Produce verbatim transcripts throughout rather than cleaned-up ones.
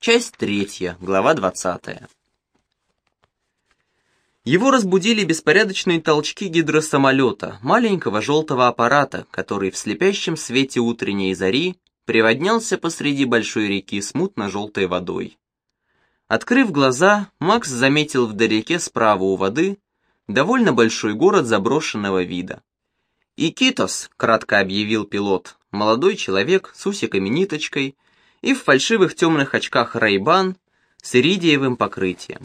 Часть третья, глава двадцатая. Его разбудили беспорядочные толчки гидросамолета, маленького желтого аппарата, который в слепящем свете утренней зари приводнялся посреди большой реки с мутно-желтой водой. Открыв глаза, Макс заметил вдалеке справа у воды довольно большой город заброшенного вида. «Икитос», — кратко объявил пилот, молодой человек с усиками-ниточкой и в фальшивых темных очках Ray-Ban с иридиевым покрытием.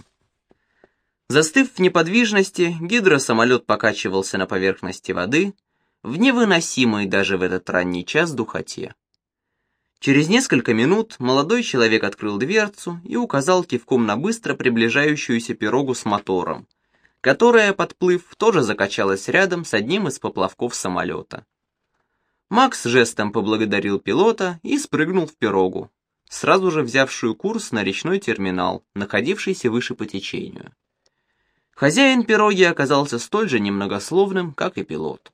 Застыв в неподвижности, гидросамолет покачивался на поверхности воды в невыносимой даже в этот ранний час духоте. Через несколько минут молодой человек открыл дверцу и указал кивком на быстро приближающуюся пирогу с мотором, которая, подплыв, тоже закачалась рядом с одним из поплавков самолета. Макс жестом поблагодарил пилота и спрыгнул в пирогу, сразу же взявшую курс на речной терминал, находившийся выше по течению. Хозяин пироги оказался столь же немногословным, как и пилот.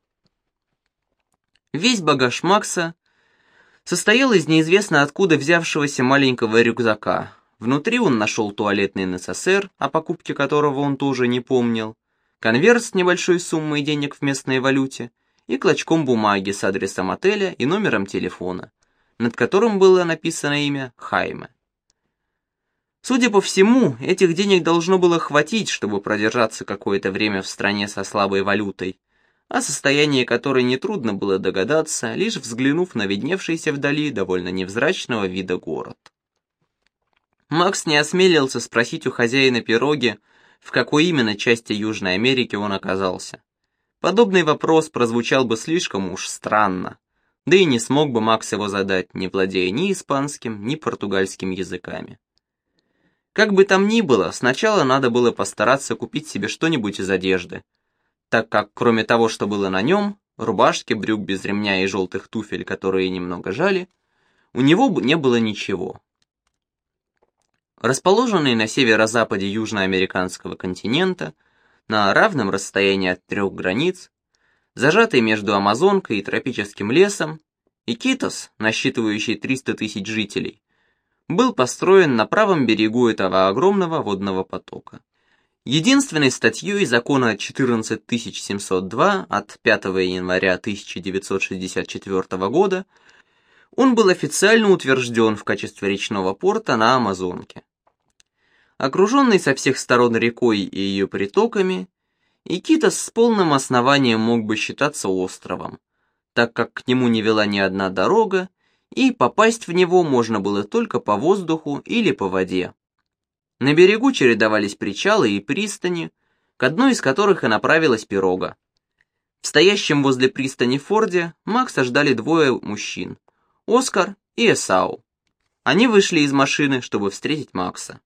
Весь багаж Макса состоял из неизвестно откуда взявшегося маленького рюкзака. Внутри он нашел туалетный НССР, о покупке которого он тоже не помнил, конверт с небольшой суммой денег в местной валюте и клочком бумаги с адресом отеля и номером телефона, над которым было написано имя Хайме. Судя по всему, этих денег должно было хватить, чтобы продержаться какое-то время в стране со слабой валютой, о состоянии которой нетрудно было догадаться, лишь взглянув на видневшийся вдали довольно невзрачного вида город. Макс не осмелился спросить у хозяина пироги, в какой именно части Южной Америки он оказался. Подобный вопрос прозвучал бы слишком уж странно, да и не смог бы Макс его задать, не владея ни испанским, ни португальским языками. Как бы там ни было, сначала надо было постараться купить себе что-нибудь из одежды, так как кроме того, что было на нем, рубашки, брюк без ремня и желтых туфель, которые немного жали, у него не было ничего. Расположенный на северо-западе южноамериканского континента, на равном расстоянии от трех границ, зажатый между Амазонкой и тропическим лесом, Икитос, насчитывающий триста тысяч жителей, был построен на правом берегу этого огромного водного потока. Единственной статьей закона четырнадцать тысяч семьсот два от пятого января тысяча девятьсот шестьдесят четвёртого года он был официально утвержден в качестве речного порта на Амазонке. Окруженный со всех сторон рекой и ее притоками, Икитос с полным основанием мог бы считаться островом, так как к нему не вела ни одна дорога, и попасть в него можно было только по воздуху или по воде. На берегу чередовались причалы и пристани, к одной из которых и направилась пирога. В стоящем возле пристани форде Макса ждали двое мужчин, Оскар и Эсау. Они вышли из машины, чтобы встретить Макса.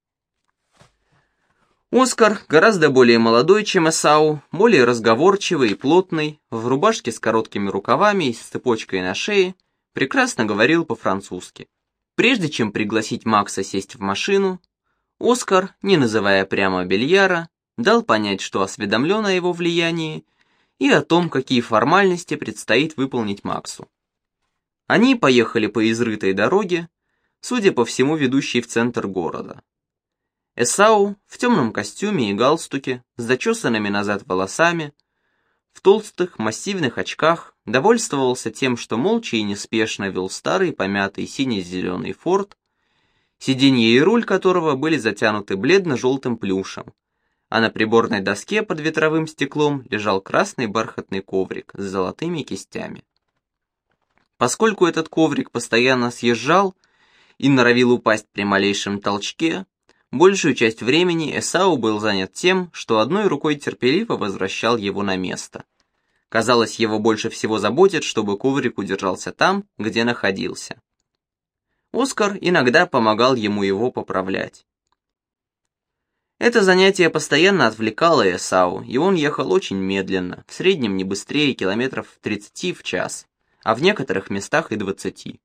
Оскар, гораздо более молодой, чем Эсау, более разговорчивый и плотный, в рубашке с короткими рукавами и с цепочкой на шее, прекрасно говорил по-французски. Прежде чем пригласить Макса сесть в машину, Оскар, не называя прямо Бельяра, дал понять, что осведомлен о его влиянии и о том, какие формальности предстоит выполнить Максу. Они поехали по изрытой дороге, судя по всему, ведущей в центр города. Эсау в темном костюме и галстуке, с зачесанными назад волосами, в толстых массивных очках, довольствовался тем, что молча и неспешно вел старый помятый сине-зеленый форд, сиденье и руль которого были затянуты бледно-желтым плюшем, а на приборной доске под ветровым стеклом лежал красный бархатный коврик с золотыми кистями. Поскольку этот коврик постоянно съезжал и норовил упасть при малейшем толчке, большую часть времени Эсау был занят тем, что одной рукой терпеливо возвращал его на место. Казалось, его больше всего заботит, чтобы коврик удержался там, где находился. Оскар иногда помогал ему его поправлять. Это занятие постоянно отвлекало Эсау, и он ехал очень медленно, в среднем не быстрее километров тридцати в час, а в некоторых местах и двадцати.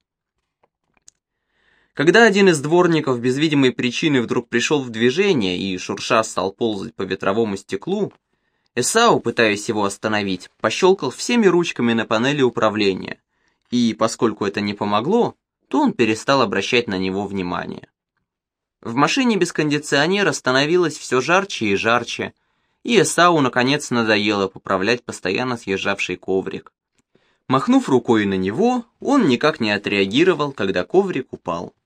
Когда один из дворников без видимой причины вдруг пришел в движение и, шурша, стал ползать по ветровому стеклу, Эсау, пытаясь его остановить, пощелкал всеми ручками на панели управления, и, поскольку это не помогло, то он перестал обращать на него внимание. В машине без кондиционера становилось все жарче и жарче, и Эсау наконец надоело поправлять постоянно съезжавший коврик. Махнув рукой на него, он никак не отреагировал, когда коврик упал.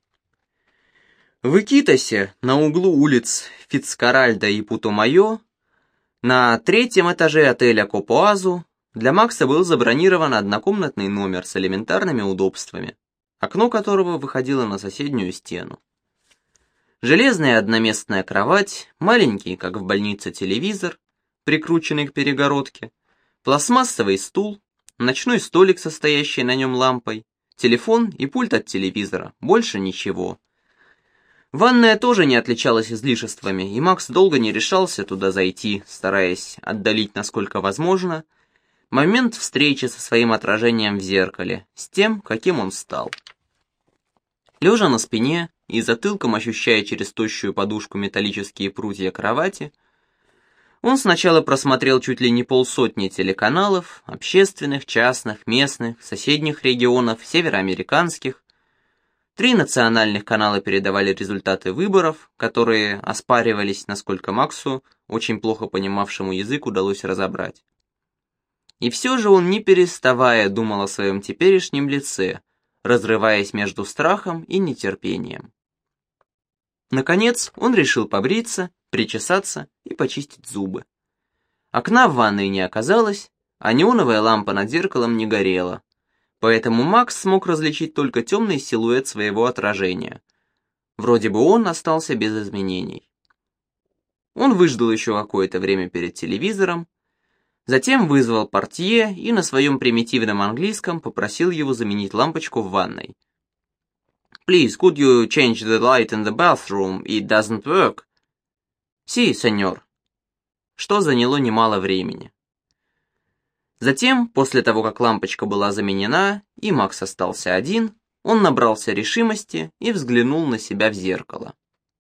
В Икитосе, на углу улиц Фицкаральда и Путумайо, на третьем этаже отеля Копоазу, для Макса был забронирован однокомнатный номер с элементарными удобствами, окно которого выходило на соседнюю стену. Железная одноместная кровать, маленький, как в больнице, телевизор, прикрученный к перегородке, пластмассовый стул, ночной столик, состоящий на нем лампой, телефон и пульт от телевизора, больше ничего. Ванная тоже не отличалась излишествами, и Макс долго не решался туда зайти, стараясь отдалить, насколько возможно, момент встречи со своим отражением в зеркале, с тем, каким он стал. Лежа на спине и затылком ощущая через тощую подушку металлические прутья кровати, он сначала просмотрел чуть ли не полсотни телеканалов, общественных, частных, местных, соседних регионов, североамериканских. Три национальных канала передавали результаты выборов, которые оспаривались, насколько Максу, очень плохо понимавшему язык, удалось разобрать. И все же он, не переставая, думал о своем теперешнем лице, разрываясь между страхом и нетерпением. Наконец, он решил побриться, причесаться и почистить зубы. Окна в ванной не оказалось, а неоновая лампа над зеркалом не горела, поэтому Макс смог различить только темный силуэт своего отражения. Вроде бы он остался без изменений. Он выждал еще какое-то время перед телевизором, затем вызвал портье и на своем примитивном английском попросил его заменить лампочку в ванной. «Please, could you change the light in the bathroom? It doesn't work». «Си, сеньор», что заняло немало времени. Затем, после того, как лампочка была заменена, и Макс остался один, он набрался решимости и взглянул на себя в зеркало.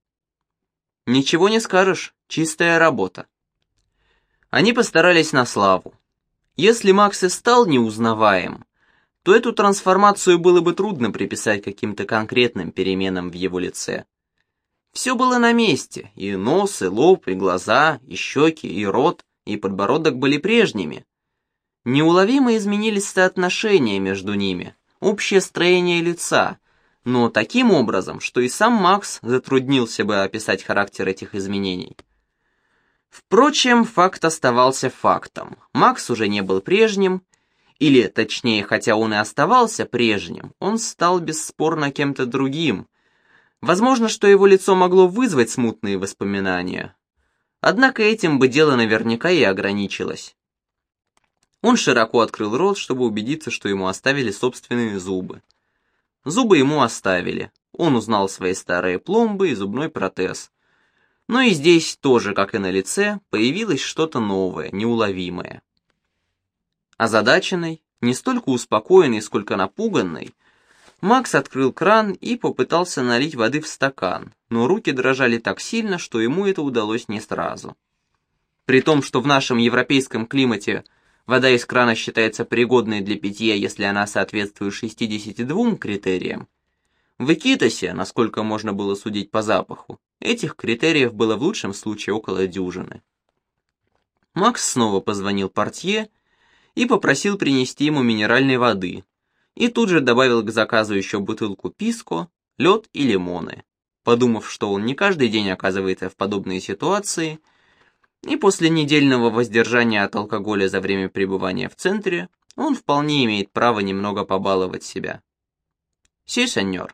Ничего не скажешь, чистая работа. Они постарались на славу. Если Макс и стал неузнаваем, то эту трансформацию было бы трудно приписать каким-то конкретным переменам в его лице. Все было на месте, и нос, и лоб, и глаза, и щеки, и рот, и подбородок были прежними. Неуловимо изменились соотношения между ними, общее строение лица, но таким образом, что и сам Макс затруднился бы описать характер этих изменений. Впрочем, факт оставался фактом. Макс уже не был прежним, или, точнее, хотя он и оставался прежним, он стал бесспорно кем-то другим. Возможно, что его лицо могло вызвать смутные воспоминания. Однако этим бы дело наверняка и ограничилось. Он широко открыл рот, чтобы убедиться, что ему оставили собственные зубы. Зубы ему оставили. Он узнал свои старые пломбы и зубной протез. Но и здесь тоже, как и на лице, появилось что-то новое, неуловимое. Озадаченный, не столько успокоенный, сколько напуганный, Макс открыл кран и попытался налить воды в стакан, но руки дрожали так сильно, что ему это удалось не сразу. При том, что в нашем европейском климате вода из крана считается пригодной для питья, если она соответствует шестидесяти двум критериям, в Икитосе, насколько можно было судить по запаху, этих критериев было в лучшем случае около дюжины. Макс снова позвонил портье и попросил принести ему минеральной воды, и тут же добавил к заказу еще бутылку писко, лед и лимоны, подумав, что он не каждый день оказывается в подобной ситуации, и после недельного воздержания от алкоголя за время пребывания в центре, он вполне имеет право немного побаловать себя. «Си, сеньор».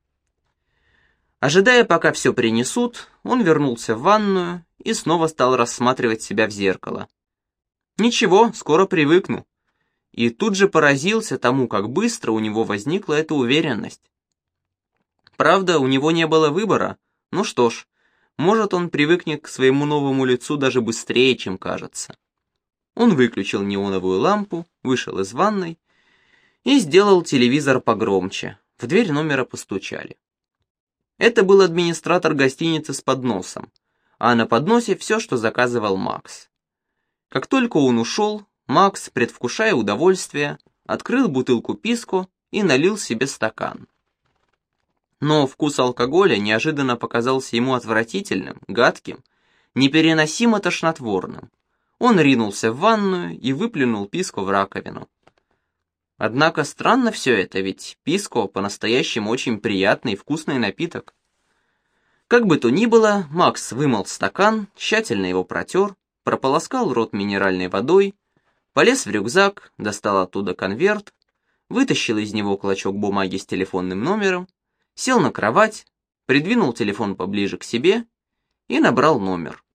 Ожидая, пока все принесут, он вернулся в ванную и снова стал рассматривать себя в зеркало. «Ничего, скоро привыкну». И тут же поразился тому, как быстро у него возникла эта уверенность. Правда, у него не было выбора, ну что ж, может он привыкнет к своему новому лицу даже быстрее, чем кажется. Он выключил неоновую лампу, вышел из ванной и сделал телевизор погромче. В дверь номера постучали. Это был администратор гостиницы с подносом, а на подносе все, что заказывал Макс. Как только он ушел, Макс, предвкушая удовольствие, открыл бутылку писко и налил себе стакан. Но вкус алкоголя неожиданно показался ему отвратительным, гадким, непереносимо тошнотворным. Он ринулся в ванную и выплюнул писко в раковину. Однако странно все это, ведь писко по-настоящему очень приятный и вкусный напиток. Как бы то ни было, Макс вымыл стакан, тщательно его протер, прополоскал рот минеральной водой, полез в рюкзак, достал оттуда конверт, вытащил из него клочок бумаги с телефонным номером, сел на кровать, придвинул телефон поближе к себе и набрал номер.